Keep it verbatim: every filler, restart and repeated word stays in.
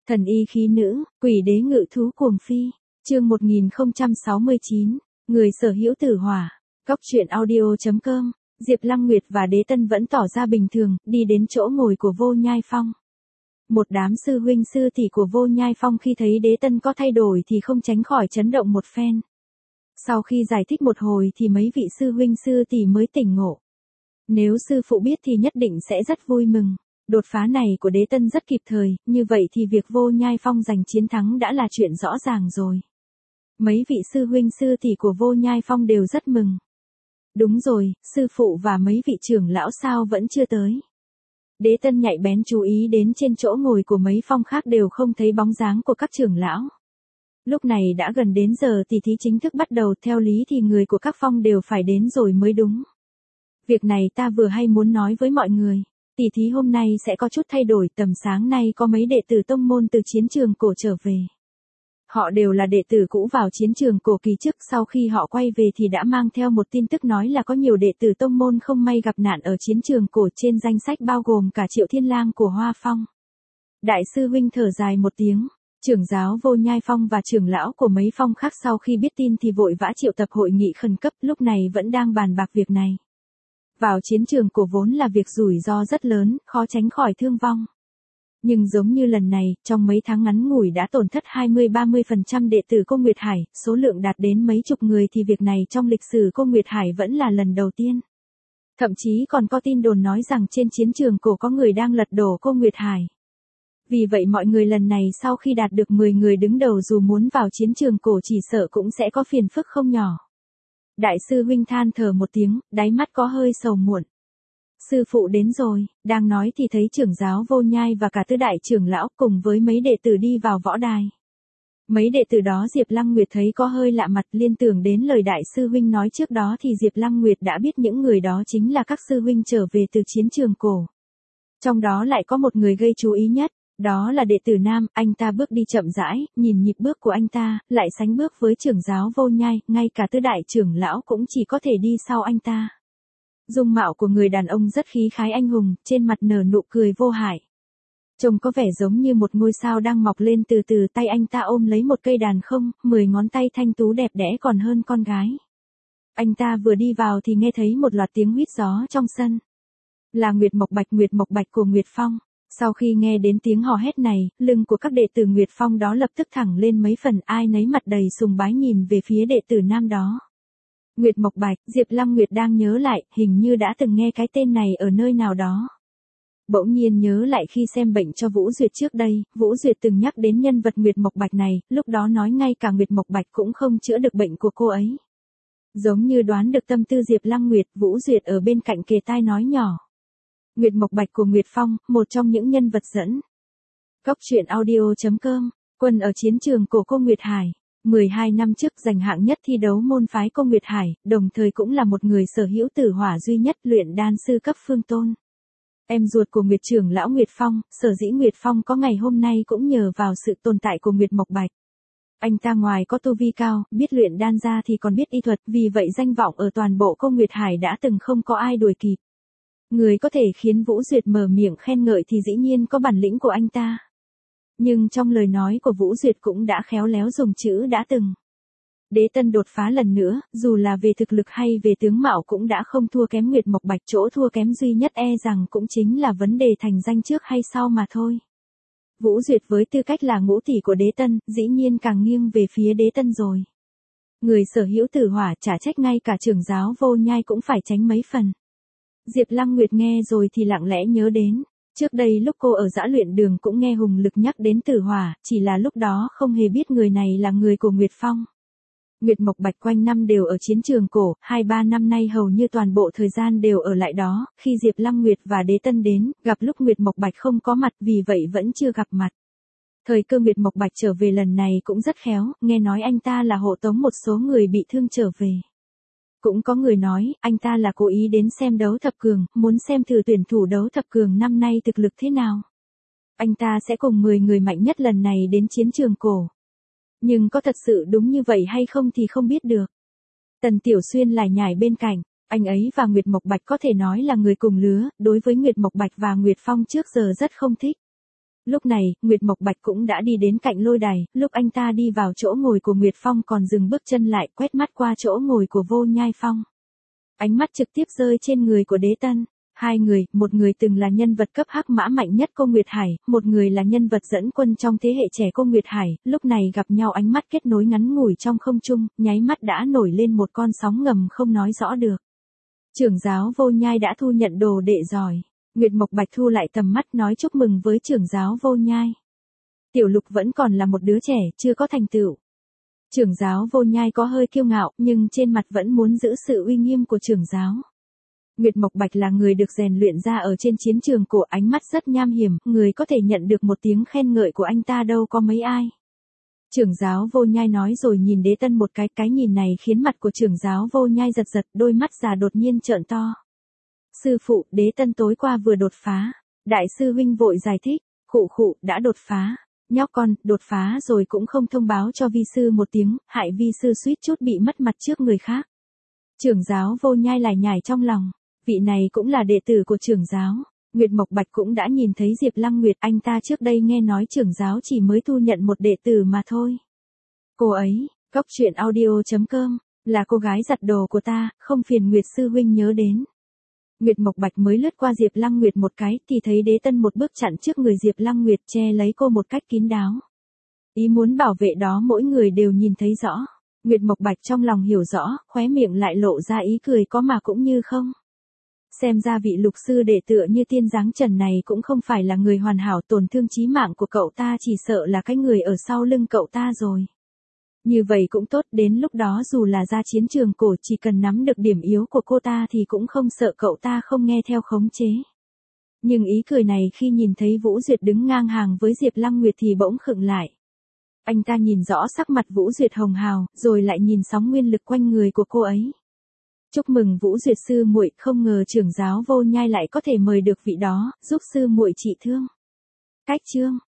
Thần y khí nữ, quỷ đế ngự thú cuồng phi. Chương một nghìn không trăm sáu mươi chín, người sở hữu tử hỏa. Góc truyện audio chấm com. Diệp Lăng Nguyệt và Đế Tân vẫn tỏ ra bình thường, đi đến chỗ ngồi của Vô Nhai Phong. Một đám sư huynh sư tỷ của Vô Nhai Phong khi thấy Đế Tân có thay đổi thì không tránh khỏi chấn động một phen. Sau khi giải thích một hồi thì mấy vị sư huynh sư tỷ mới tỉnh ngộ. Nếu sư phụ biết thì nhất định sẽ rất vui mừng. Đột phá này của Đế Tân rất kịp thời, như vậy thì việc Vô Nhai Phong giành chiến thắng đã là chuyện rõ ràng rồi. Mấy vị sư huynh sư tỷ của Vô Nhai Phong đều rất mừng. Đúng rồi, sư phụ và mấy vị trưởng lão sao vẫn chưa tới. Đế Tân nhạy bén chú ý đến trên chỗ ngồi của mấy phong khác đều không thấy bóng dáng của các trưởng lão. Lúc này đã gần đến giờ tỷ thí chính thức bắt đầu, theo lý thì người của các phong đều phải đến rồi mới đúng. Việc này ta vừa hay muốn nói với mọi người. Tỷ thí hôm nay sẽ có chút thay đổi, tầm sáng nay có mấy đệ tử tông môn từ chiến trường cổ trở về. Họ đều là đệ tử cũ vào chiến trường cổ kỳ trước, sau khi họ quay về thì đã mang theo một tin tức nói là có nhiều đệ tử tông môn không may gặp nạn ở chiến trường cổ, trên danh sách bao gồm cả Triệu Thiên Lang của Hoa Phong. Đại sư huynh thở dài một tiếng, trưởng giáo Vô Nhai Phong và trưởng lão của mấy phong khác sau khi biết tin thì vội vã triệu tập hội nghị khẩn cấp, lúc này vẫn đang bàn bạc việc này. Vào chiến trường cổ vốn là việc rủi ro rất lớn, khó tránh khỏi thương vong. Nhưng giống như lần này, trong mấy tháng ngắn ngủi đã tổn thất hai mươi đến ba mươi phần trăm đệ tử Cô Nguyệt Hải, số lượng đạt đến mấy chục người thì việc này trong lịch sử Cô Nguyệt Hải vẫn là lần đầu tiên. Thậm chí còn có tin đồn nói rằng trên chiến trường cổ có người đang lật đổ Cô Nguyệt Hải. Vì vậy mọi người lần này sau khi đạt được mười người đứng đầu dù muốn vào chiến trường cổ chỉ sợ cũng sẽ có phiền phức không nhỏ. Đại sư huynh than thở một tiếng, đáy mắt có hơi sầu muộn. Sư phụ đến rồi, đang nói thì thấy trưởng giáo Vô Nhai và cả tứ đại trưởng lão cùng với mấy đệ tử đi vào võ đài. Mấy đệ tử đó Diệp Lăng Nguyệt thấy có hơi lạ mặt, liên tưởng đến lời đại sư huynh nói trước đó thì Diệp Lăng Nguyệt đã biết những người đó chính là các sư huynh trở về từ chiến trường cổ. Trong đó lại có một người gây chú ý nhất, đó là đệ tử nam, anh ta bước đi chậm rãi, nhìn nhịp bước của anh ta, lại sánh bước với trưởng giáo Vô Nhai, ngay cả tứ đại trưởng lão cũng chỉ có thể đi sau anh ta. Dung mạo của người đàn ông rất khí khái anh hùng, trên mặt nở nụ cười vô hại. Trông có vẻ giống như một ngôi sao đang mọc lên từ từ, tay anh ta ôm lấy một cây đàn không, mười ngón tay thanh tú đẹp đẽ còn hơn con gái. Anh ta vừa đi vào thì nghe thấy một loạt tiếng huýt gió trong sân. Là Nguyệt Mộc Bạch, Nguyệt Mộc Bạch của Nguyệt Phong. Sau khi nghe đến tiếng hò hét này, lưng của các đệ tử Nguyệt Phong đó lập tức thẳng lên mấy phần, ai nấy mặt đầy sùng bái nhìn về phía đệ tử nam đó. Nguyệt Mộc Bạch, Diệp Lăng Nguyệt đang nhớ lại, hình như đã từng nghe cái tên này ở nơi nào đó. Bỗng nhiên nhớ lại khi xem bệnh cho Vũ Duyệt trước đây, Vũ Duyệt từng nhắc đến nhân vật Nguyệt Mộc Bạch này, lúc đó nói ngay cả Nguyệt Mộc Bạch cũng không chữa được bệnh của cô ấy. Giống như đoán được tâm tư Diệp Lăng Nguyệt, Vũ Duyệt ở bên cạnh kề tai nói nhỏ. Nguyệt Mộc Bạch của Nguyệt Phong, một trong những nhân vật dẫn. Góc truyện audio chấm com, quân ở chiến trường cổ Cô Nguyệt Hải. mười hai năm trước giành hạng nhất thi đấu môn phái Cô Nguyệt Hải, đồng thời cũng là một người sở hữu tử hỏa duy nhất, luyện đan sư cấp phương tôn. Em ruột của Nguyệt trưởng lão Nguyệt Phong, sở dĩ Nguyệt Phong có ngày hôm nay cũng nhờ vào sự tồn tại của Nguyệt Mộc Bạch. Anh ta ngoài có tu vi cao, biết luyện đan ra thì còn biết y thuật, vì vậy danh vọng ở toàn bộ Cô Nguyệt Hải đã từng không có ai đuổi kịp. Người có thể khiến Vũ Duyệt mở miệng khen ngợi thì dĩ nhiên có bản lĩnh của anh ta. Nhưng trong lời nói của Vũ Duyệt cũng đã khéo léo dùng chữ đã từng. Đế Tân đột phá lần nữa, dù là về thực lực hay về tướng mạo cũng đã không thua kém Nguyệt Mộc Bạch, chỗ thua kém duy nhất e rằng cũng chính là vấn đề thành danh trước hay sau mà thôi. Vũ Duyệt với tư cách là ngũ tỷ của Đế Tân, dĩ nhiên càng nghiêng về phía Đế Tân rồi. Người sở hữu tử hỏa chả trách ngay cả trưởng giáo Vô Nhai cũng phải tránh mấy phần. Diệp Lăng Nguyệt nghe rồi thì lặng lẽ nhớ đến. Trước đây lúc cô ở dã luyện đường cũng nghe Hùng Lực nhắc đến tử hỏa, chỉ là lúc đó không hề biết người này là người của Nguyệt Phong. Nguyệt Mộc Bạch quanh năm đều ở chiến trường cổ, hai ba năm nay hầu như toàn bộ thời gian đều ở lại đó, khi Diệp Lăng Nguyệt và Đế Tân đến, gặp lúc Nguyệt Mộc Bạch không có mặt, vì vậy vẫn chưa gặp mặt. Thời cơ Nguyệt Mộc Bạch trở về lần này cũng rất khéo, nghe nói anh ta là hộ tống một số người bị thương trở về. Cũng có người nói, anh ta là cố ý đến xem đấu thập cường, muốn xem thử tuyển thủ đấu thập cường năm nay thực lực thế nào. Anh ta sẽ cùng mười người mạnh nhất lần này đến chiến trường cổ. Nhưng có thật sự đúng như vậy hay không thì không biết được. Tần Tiểu Xuyên lải nhải bên cạnh, anh ấy và Nguyệt Mộc Bạch có thể nói là người cùng lứa, đối với Nguyệt Mộc Bạch và Nguyệt Phong trước giờ rất không thích. Lúc này, Nguyệt Mộc Bạch cũng đã đi đến cạnh lôi đài, lúc anh ta đi vào chỗ ngồi của Nguyệt Phong còn dừng bước chân lại, quét mắt qua chỗ ngồi của Vô Nhai Phong. Ánh mắt trực tiếp rơi trên người của Đế Tân. Hai người, một người từng là nhân vật cấp hắc mã mạnh nhất cô Nguyệt Hải, một người là nhân vật dẫn quân trong thế hệ trẻ cô Nguyệt Hải, lúc này gặp nhau ánh mắt kết nối ngắn ngủi trong không trung, nháy mắt đã nổi lên một con sóng ngầm không nói rõ được. Trưởng giáo Vô Nhai đã thu nhận đồ đệ giỏi. Nguyệt Mộc Bạch thu lại tầm mắt nói chúc mừng với trưởng giáo Vô Nhai. Tiểu Lục vẫn còn là một đứa trẻ, chưa có thành tựu. Trưởng giáo Vô Nhai có hơi kiêu ngạo, nhưng trên mặt vẫn muốn giữ sự uy nghiêm của trưởng giáo. Nguyệt Mộc Bạch là người được rèn luyện ra ở trên chiến trường của, ánh mắt rất nham hiểm, người có thể nhận được một tiếng khen ngợi của anh ta đâu có mấy ai. Trưởng giáo Vô Nhai nói rồi nhìn Đế Tân một cái, cái nhìn này khiến mặt của trưởng giáo Vô Nhai giật giật, đôi mắt già đột nhiên trợn to. Sư phụ, Đế Tân tối qua vừa đột phá. Đại sư huynh vội giải thích, khụ khụ, đã đột phá. Nhóc con, đột phá rồi cũng không thông báo cho vi sư một tiếng, hại vi sư suýt chút bị mất mặt trước người khác. Trưởng giáo Vô Nhai lải nhải trong lòng, vị này cũng là đệ tử của trưởng giáo. Nguyệt Mộc Bạch cũng đã nhìn thấy Diệp Lăng Nguyệt, anh ta trước đây nghe nói trưởng giáo chỉ mới thu nhận một đệ tử mà thôi. Cô ấy, Cóc Truyện Audio chấm com, là cô gái giặt đồ của ta, không phiền Nguyệt sư huynh nhớ đến. Nguyệt Mộc Bạch mới lướt qua Diệp Lăng Nguyệt một cái thì thấy Đế Tân một bước chặn trước người Diệp Lăng Nguyệt che lấy cô một cách kín đáo. Ý muốn bảo vệ đó mỗi người đều nhìn thấy rõ. Nguyệt Mộc Bạch trong lòng hiểu rõ, khóe miệng lại lộ ra ý cười có mà cũng như không. Xem ra vị lục sư đệ tựa như tiên dáng trần này cũng không phải là người hoàn hảo, tổn thương chí mạng của cậu ta chỉ sợ là cái người ở sau lưng cậu ta rồi. Như vậy cũng tốt, đến lúc đó dù là ra chiến trường cổ chỉ cần nắm được điểm yếu của cô ta thì cũng không sợ cậu ta không nghe theo khống chế. Nhưng ý cười này khi nhìn thấy Vũ Duyệt đứng ngang hàng với Diệp Lăng Nguyệt thì bỗng khựng lại. Anh ta nhìn rõ sắc mặt Vũ Duyệt hồng hào, rồi lại nhìn sóng nguyên lực quanh người của cô ấy. Chúc mừng Vũ Duyệt sư muội, không ngờ trưởng giáo Vô Nhai lại có thể mời được vị đó, giúp sư muội trị thương. Cách chương